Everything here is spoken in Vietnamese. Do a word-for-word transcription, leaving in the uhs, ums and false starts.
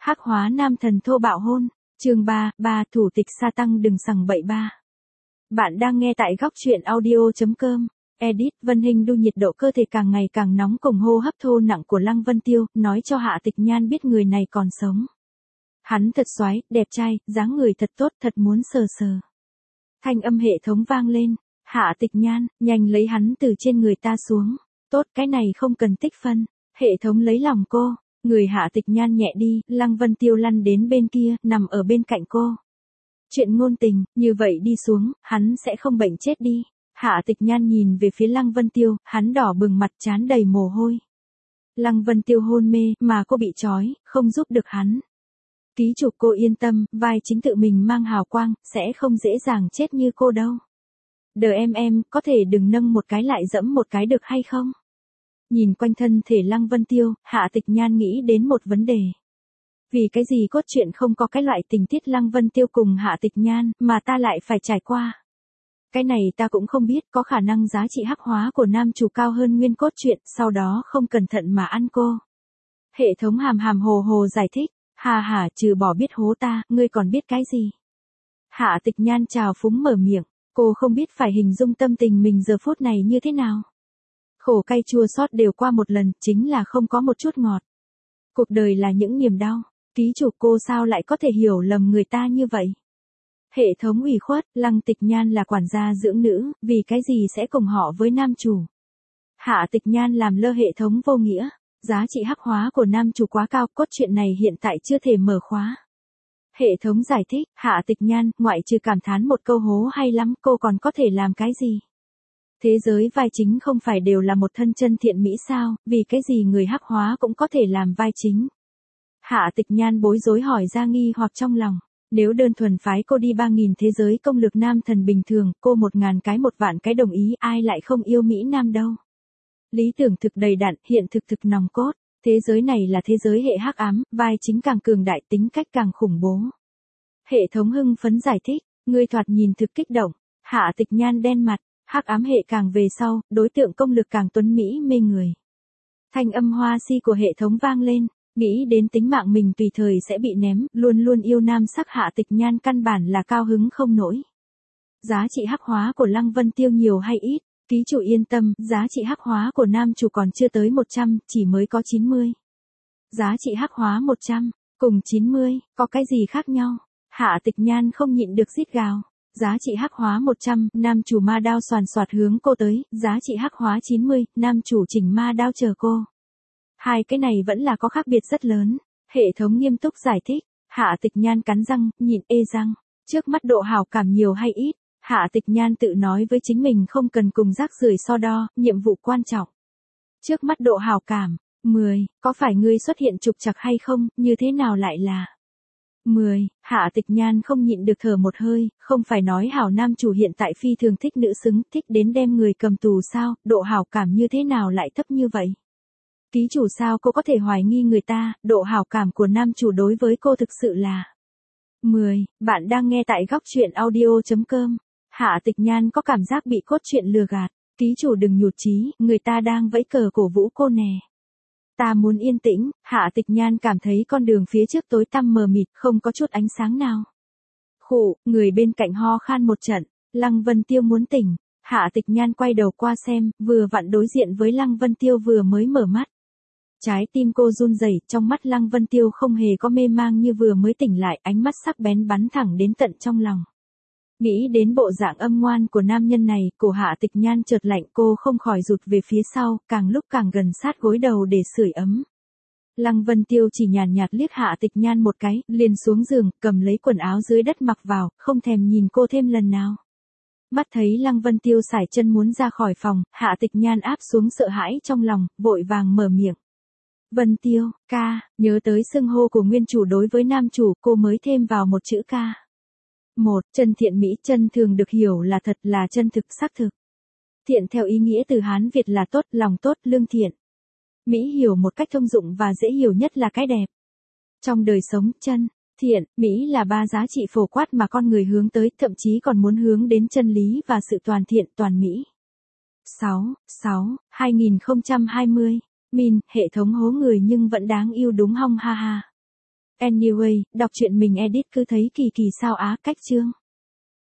Hắc hóa nam thần thô bạo hôn, chương ba, ba thủ tịch sa tăng đừng sằng bậy ba. Bạn đang nghe tại góc truyện audio chấm com. Edit Vân Hinh đu nhiệt độ cơ thể càng ngày càng nóng cùng hô hấp thô nặng của Lăng Vân Tiêu, nói cho Hạ Tịch Nhan biết người này còn sống. Hắn thật xoái, đẹp trai, dáng người thật tốt, thật muốn sờ sờ. Thanh âm hệ thống vang lên, Hạ Tịch Nhan, nhanh lấy hắn từ trên người ta xuống. Tốt, cái này không cần tích phân. Hệ thống lấy lòng cô, người Hạ Tịch Nhan nhẹ đi, Lăng Vân Tiêu lăn đến bên kia, nằm ở bên cạnh cô. Chuyện ngôn tình, như vậy đi xuống, hắn sẽ không bệnh chết đi. Hạ Tịch Nhan nhìn về phía Lăng Vân Tiêu, hắn đỏ bừng mặt trán đầy mồ hôi. Lăng Vân Tiêu hôn mê, mà cô bị trói, không giúp được hắn. Ký chủ cô yên tâm, vai chính tự mình mang hào quang, sẽ không dễ dàng chết như cô đâu. Đờ em em, có thể đừng nâng một cái lại dẫm một cái được hay không? Nhìn quanh thân thể Lăng Vân Tiêu, Hạ Tịch Nhan nghĩ đến một vấn đề. Vì cái gì cốt truyện không có cái loại tình tiết Lăng Vân Tiêu cùng Hạ Tịch Nhan, mà ta lại phải trải qua? Cái này ta cũng không biết, có khả năng giá trị hắc hóa của nam chủ cao hơn nguyên cốt truyện, sau đó không cẩn thận mà ăn cô. Hệ thống hàm hàm hồ hồ giải thích, hà hà, trừ bỏ biết hố ta, ngươi còn biết cái gì? Hạ Tịch Nhan trào phúng mở miệng, cô không biết phải hình dung tâm tình mình giờ phút này như thế nào. Khổ cay chua xót đều qua một lần, chính là không có một chút ngọt. Cuộc đời là những niềm đau, ký chủ cô sao lại có thể hiểu lầm người ta như vậy? Hệ thống ủy khuất, Lăng Tịch Nhan là quản gia dưỡng nữ, vì cái gì sẽ cùng họ với nam chủ? Hạ Tịch Nhan làm lơ hệ thống vô nghĩa, giá trị hắc hóa của nam chủ quá cao, cốt truyện này hiện tại chưa thể mở khóa. Hệ thống giải thích, Hạ Tịch Nhan, ngoại trừ cảm thán một câu hố hay lắm, cô còn có thể làm cái gì? Thế giới vai chính không phải đều là một thân chân thiện mỹ sao, vì cái gì người hắc hóa cũng có thể làm vai chính? Hạ Tịch Nhan bối rối hỏi ra nghi hoặc trong lòng. Nếu đơn thuần phái cô đi ba nghìn thế giới công lược nam thần bình thường, cô một ngàn cái một vạn cái đồng ý, ai lại không yêu Mỹ Nam đâu. Lý tưởng thực đầy đặn, hiện thực thực nòng cốt. Thế giới này là thế giới hệ hắc ám, vai chính càng cường đại, tính cách càng khủng bố. Hệ thống hưng phấn giải thích, ngươi thoạt nhìn thực kích động. Hạ Tịch Nhan đen mặt, hắc ám hệ càng về sau, đối tượng công lực càng tuấn Mỹ mê người. Thanh âm hoa si của hệ thống vang lên. Nghĩ đến tính mạng mình tùy thời sẽ bị ném, luôn luôn yêu nam sắc Hạ Tịch Nhan căn bản là cao hứng không nổi. Giá trị hắc hóa của Lăng Vân Tiêu nhiều hay ít? Ký chủ yên tâm, giá trị hắc hóa của nam chủ còn chưa tới một trăm, chỉ mới có chín mươi. Giá trị hắc hóa một trăm, cùng chín mươi, có cái gì khác nhau? Hạ Tịch Nhan không nhịn được rít gào. Giá trị hắc hóa một trăm, nam chủ ma đao xoàn xoạt hướng cô tới, giá trị hắc hóa chín mươi, nam chủ chỉnh ma đao chờ cô. Hai cái này vẫn là có khác biệt rất lớn. Hệ thống nghiêm túc giải thích. Hạ Tịch Nhan cắn răng, nhìn ê răng. Trước mắt độ hảo cảm nhiều hay ít? Hạ Tịch Nhan tự nói với chính mình không cần cùng rác rưởi so đo, nhiệm vụ quan trọng. Trước mắt độ hảo cảm, mười, có phải ngươi xuất hiện trục trặc hay không, như thế nào lại là mười, Hạ Tịch Nhan không nhịn được thở một hơi, không phải nói hảo nam chủ hiện tại phi thường thích nữ xứng, thích đến đem người cầm tù sao, độ hảo cảm như thế nào lại thấp như vậy? Ký chủ sao cô có thể hoài nghi người ta, độ hảo cảm của nam chủ đối với cô thực sự là mười, bạn đang nghe tại góc truyện audio chấm com. Hạ Tịch Nhan có cảm giác bị cốt truyện lừa gạt, ký chủ đừng nhụt chí, người ta đang vẫy cờ cổ vũ cô nè. Ta muốn yên tĩnh, Hạ Tịch Nhan cảm thấy con đường phía trước tối tăm mờ mịt, không có chút ánh sáng nào. Khụ, người bên cạnh ho khan một trận, Lăng Vân Tiêu muốn tỉnh, Hạ Tịch Nhan quay đầu qua xem, vừa vặn đối diện với Lăng Vân Tiêu vừa mới mở mắt. Trái tim cô run rẩy, trong mắt Lăng Vân Tiêu không hề có mê mang như vừa mới tỉnh lại, ánh mắt sắc bén bắn thẳng đến tận trong lòng. Nghĩ đến bộ dạng âm ngoan của nam nhân này, cổ Hạ Tịch Nhan chợt lạnh, cô không khỏi rụt về phía sau, càng lúc càng gần sát gối đầu để sưởi ấm. Lăng Vân Tiêu chỉ nhàn nhạt liếc Hạ Tịch Nhan một cái, liền xuống giường, cầm lấy quần áo dưới đất mặc vào, không thèm nhìn cô thêm lần nào. Mắt thấy Lăng Vân Tiêu sải chân muốn ra khỏi phòng, Hạ Tịch Nhan áp xuống sợ hãi trong lòng, vội vàng mở miệng. Vân Tiêu, ca, nhớ tới xưng hô của nguyên chủ đối với nam chủ, cô mới thêm vào một chữ ca. Một, chân thiện mỹ, chân thường được hiểu là thật, là chân thực, xác thực. Thiện theo ý nghĩa từ Hán Việt là tốt, lòng tốt, lương thiện. Mỹ hiểu một cách thông dụng và dễ hiểu nhất là cái đẹp. Trong đời sống, chân, thiện, mỹ là ba giá trị phổ quát mà con người hướng tới, thậm chí còn muốn hướng đến chân lý và sự toàn thiện, toàn mỹ. sáu, sáu, hai nghìn không trăm hai mươi. Min, hệ thống hố người nhưng vẫn đáng yêu đúng hong ha ha. Anyway, đọc truyện mình edit cứ thấy kỳ kỳ sao á, cách chương.